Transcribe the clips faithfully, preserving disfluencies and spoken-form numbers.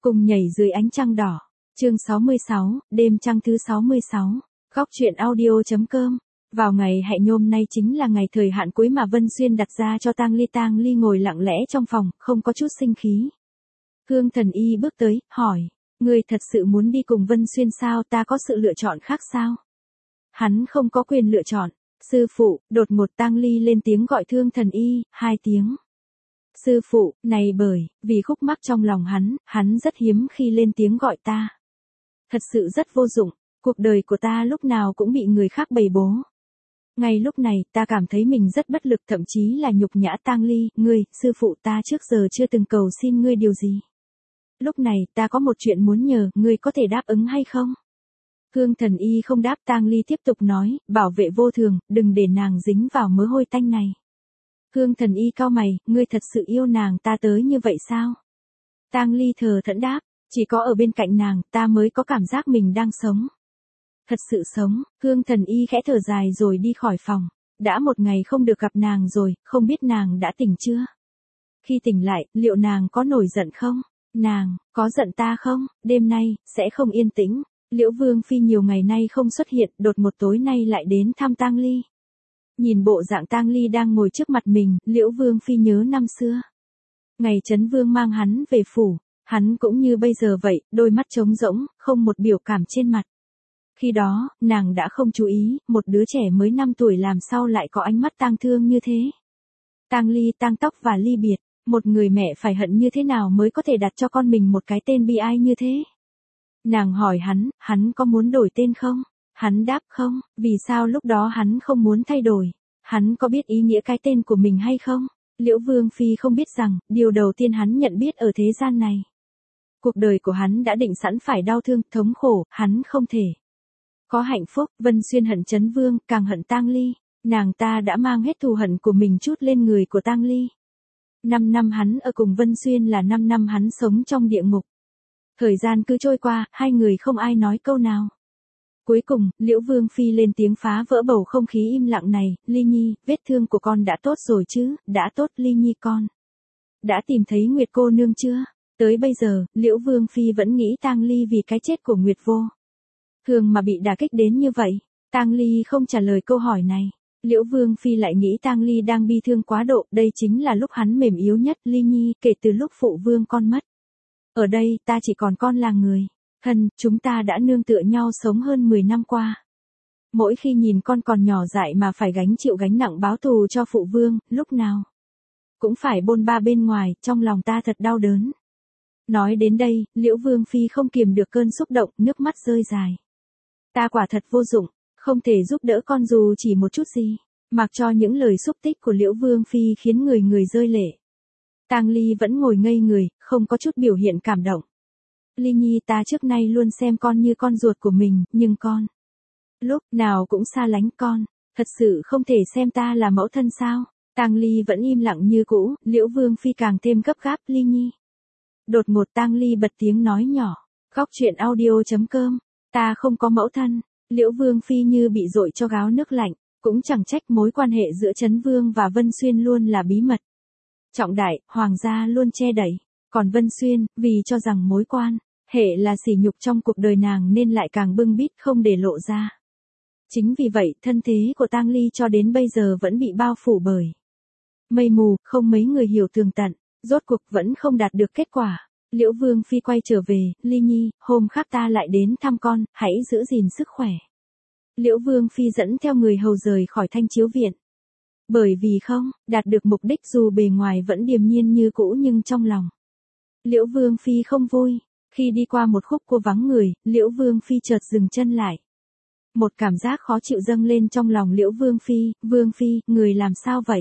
Cùng nhảy dưới ánh trăng đỏ. Chương sáu mươi sáu, đêm trăng thứ sáu mươi sáu. Góc truyện audio.com. Vào ngày hẹn nhôm nay chính là ngày thời hạn cuối mà Vân Xuyên đặt ra cho Tang Ly. Tang Ly ngồi lặng lẽ trong phòng, không có chút sinh khí. Hương Thần Y bước tới, hỏi, ngươi thật sự muốn đi cùng Vân Xuyên sao? Ta có sự lựa chọn khác sao? Hắn không có quyền lựa chọn. Sư phụ, đột ngột Tang Ly lên tiếng gọi Thương Thần Y, hai tiếng. Sư phụ, này bởi, vì khúc mắc trong lòng hắn, hắn rất hiếm khi lên tiếng gọi ta. Thật sự rất vô dụng, cuộc đời của ta lúc nào cũng bị người khác bày bố. Ngay lúc này, ta cảm thấy mình rất bất lực, thậm chí là nhục nhã. Tang Ly, ngươi, sư phụ ta trước giờ chưa từng cầu xin ngươi điều gì. Lúc này, ta có một chuyện muốn nhờ, ngươi có thể đáp ứng hay không? Hương Thần Y không đáp. Tang Ly tiếp tục nói, bảo vệ vô thường, đừng để nàng dính vào mớ hôi tanh này. Hương Thần Y cau mày, ngươi thật sự yêu nàng ta tới như vậy sao? Tang Ly thờ thẫn đáp, chỉ có ở bên cạnh nàng, ta mới có cảm giác mình đang sống. Thật sự sống. Hương Thần Y khẽ thở dài rồi đi khỏi phòng. Đã một ngày không được gặp nàng rồi, không biết nàng đã tỉnh chưa? Khi tỉnh lại, liệu nàng có nổi giận không? Nàng, có giận ta không? Đêm nay, sẽ không yên tĩnh. Liễu Vương Phi nhiều ngày nay không xuất hiện, đột một tối nay lại đến thăm Tang Ly. Nhìn bộ dạng Tang Ly đang ngồi trước mặt mình, Liễu Vương Phi nhớ năm xưa. Ngày Trấn Vương mang hắn về phủ, hắn cũng như bây giờ vậy, đôi mắt trống rỗng, không một biểu cảm trên mặt. Khi đó, nàng đã không chú ý, một đứa trẻ mới năm tuổi làm sao lại có ánh mắt tang thương như thế. Tang Ly tang tóc và ly biệt, một người mẹ phải hận như thế nào mới có thể đặt cho con mình một cái tên bi ai như thế. Nàng hỏi hắn, hắn có muốn đổi tên không? Hắn đáp không, vì sao lúc đó hắn không muốn thay đổi? Hắn có biết ý nghĩa cái tên của mình hay không? Liễu Vương Phi không biết rằng, điều đầu tiên hắn nhận biết ở thế gian này. Cuộc đời của hắn đã định sẵn phải đau thương, thống khổ, hắn không thể có hạnh phúc. Vân Xuyên hận Trấn Vương, càng hận Tang Ly. Nàng ta đã mang hết thù hận của mình trút lên người của Tang Ly. Năm năm hắn ở cùng Vân Xuyên là năm năm hắn sống trong địa ngục. Thời gian cứ trôi qua, hai người không ai nói câu nào. Cuối cùng, Liễu Vương Phi lên tiếng phá vỡ bầu không khí im lặng này, Ly Nhi, vết thương của con đã tốt rồi chứ? Đã tốt. Ly Nhi con đã tìm thấy Nguyệt cô nương chưa? Tới bây giờ, Liễu Vương Phi vẫn nghĩ Tang Ly vì cái chết của Nguyệt vô thường mà bị đả kích đến như vậy. Tang Ly không trả lời câu hỏi này. Liễu Vương Phi lại nghĩ Tang Ly đang bi thương quá độ, đây chính là lúc hắn mềm yếu nhất. Ly Nhi, kể từ lúc phụ vương con mất, ở đây, ta chỉ còn con là người thân, chúng ta đã nương tựa nhau sống hơn mười năm qua. Mỗi khi nhìn con còn nhỏ dại mà phải gánh chịu gánh nặng báo thù cho phụ vương, lúc nào cũng phải bôn ba bên ngoài, trong lòng ta thật đau đớn. Nói đến đây, Liễu Vương Phi không kiềm được cơn xúc động, nước mắt rơi dài. Ta quả thật vô dụng, không thể giúp đỡ con dù chỉ một chút gì. Mặc cho những lời xúc tích của Liễu Vương Phi khiến người người rơi lệ. Tang Ly vẫn ngồi ngây người, không có chút biểu hiện cảm động. Ly Nhi, ta trước nay luôn xem con như con ruột của mình, nhưng con lúc nào cũng xa lánh con. Thật sự không thể xem ta là mẫu thân sao? Tang Ly vẫn im lặng như cũ. Liễu Vương Phi càng thêm gấp gáp. Ly Nhi. Đột ngột Tang Ly bật tiếng nói nhỏ. Góc truyện audio.com. Ta không có mẫu thân. Liễu Vương Phi như bị dội cho gáo nước lạnh. Cũng chẳng trách mối quan hệ giữa Trấn Vương và Vân Xuyên luôn là bí mật. Trọng đại, hoàng gia luôn che đậy. Còn Vân Xuyên, vì cho rằng mối quan hệ là sỉ nhục trong cuộc đời nàng nên lại càng bưng bít không để lộ ra. Chính vì vậy, thân thế của Tang Ly cho đến bây giờ vẫn bị bao phủ bởi mây mù, không mấy người hiểu tường tận, rốt cuộc vẫn không đạt được kết quả. Liễu Vương Phi quay trở về, Ly Nhi, hôm khác ta lại đến thăm con, hãy giữ gìn sức khỏe. Liễu Vương Phi dẫn theo người hầu rời khỏi Thanh Chiếu Viện. Bởi vì không đạt được mục đích, dù bề ngoài vẫn điềm nhiên như cũ nhưng trong lòng Liễu Vương Phi không vui. Khi đi qua một khúc cua vắng người, Liễu Vương Phi chợt dừng chân lại. Một cảm giác khó chịu dâng lên trong lòng Liễu Vương Phi. Vương Phi, người làm sao vậy?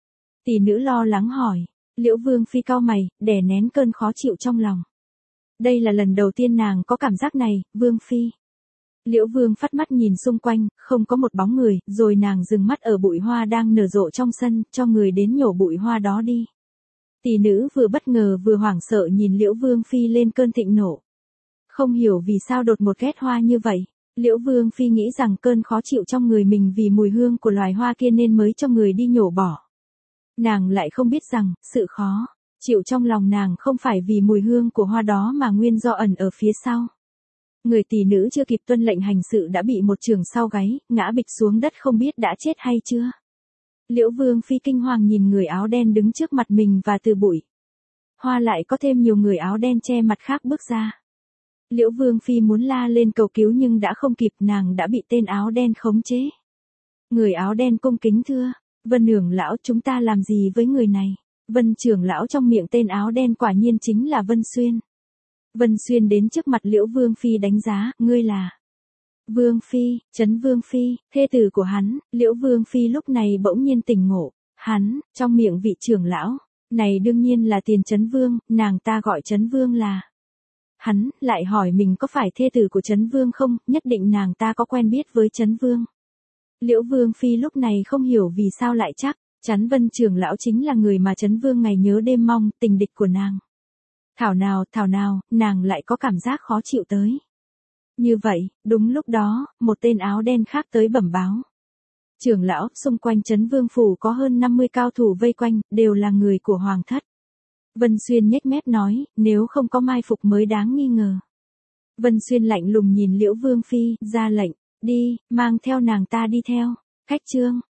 Tỷ nữ lo lắng hỏi. Liễu Vương Phi cau mày, đè nén cơn khó chịu trong lòng. Đây là lần đầu tiên nàng có cảm giác này, Vương Phi. Liễu Vương phát mắt nhìn xung quanh, không có một bóng người, rồi nàng dừng mắt ở bụi hoa đang nở rộ trong sân, cho người đến nhổ bụi hoa đó đi. Tỷ nữ vừa bất ngờ vừa hoảng sợ nhìn Liễu Vương Phi lên cơn thịnh nộ. Không hiểu vì sao đột ngột ghét hoa như vậy. Liễu Vương Phi nghĩ rằng cơn khó chịu trong người mình vì mùi hương của loài hoa kia nên mới cho người đi nhổ bỏ. Nàng lại không biết rằng, sự khó Chịu trong lòng nàng không phải vì mùi hương của hoa đó mà nguyên do ẩn ở phía sau. Người tỷ nữ chưa kịp tuân lệnh hành sự đã bị một chưởng sau gáy, ngã bịch xuống đất không biết đã chết hay chưa. Liễu Vương Phi kinh hoàng nhìn người áo đen đứng trước mặt mình và từ bụi hoa lại có thêm nhiều người áo đen che mặt khác bước ra. Liễu Vương Phi muốn la lên cầu cứu nhưng đã không kịp, nàng đã bị tên áo đen khống chế. Người áo đen cung kính thưa, Vân trưởng lão, chúng ta làm gì với người này? Vân trưởng lão trong miệng tên áo đen quả nhiên chính là Vân Xuyên. Vân Xuyên đến trước mặt Liễu Vương Phi đánh giá, ngươi là Vương Phi, Trấn Vương Phi, thê tử của hắn. Liễu Vương Phi lúc này bỗng nhiên tỉnh ngộ, hắn, trong miệng vị trưởng lão, này đương nhiên là Tiền Trấn Vương, nàng ta gọi Trấn Vương là. Hắn, lại hỏi mình có phải thê tử của Trấn Vương không, nhất định nàng ta có quen biết với Trấn Vương. Liễu Vương Phi lúc này không hiểu vì sao lại chắc, chắn Vân trưởng lão chính là người mà Trấn Vương ngày nhớ đêm mong, tình địch của nàng. Thảo nào, thảo nào, nàng lại có cảm giác khó chịu tới. Như vậy, đúng lúc đó, một tên áo đen khác tới bẩm báo. Trưởng lão, xung quanh Trấn Vương phủ có hơn năm mươi cao thủ vây quanh, đều là người của Hoàng thất. Vân Xuyên nhếch mép nói, nếu không có mai phục mới đáng nghi ngờ. Vân Xuyên lạnh lùng nhìn Liễu Vương Phi, ra lệnh, đi, mang theo nàng ta đi theo. Khách trương,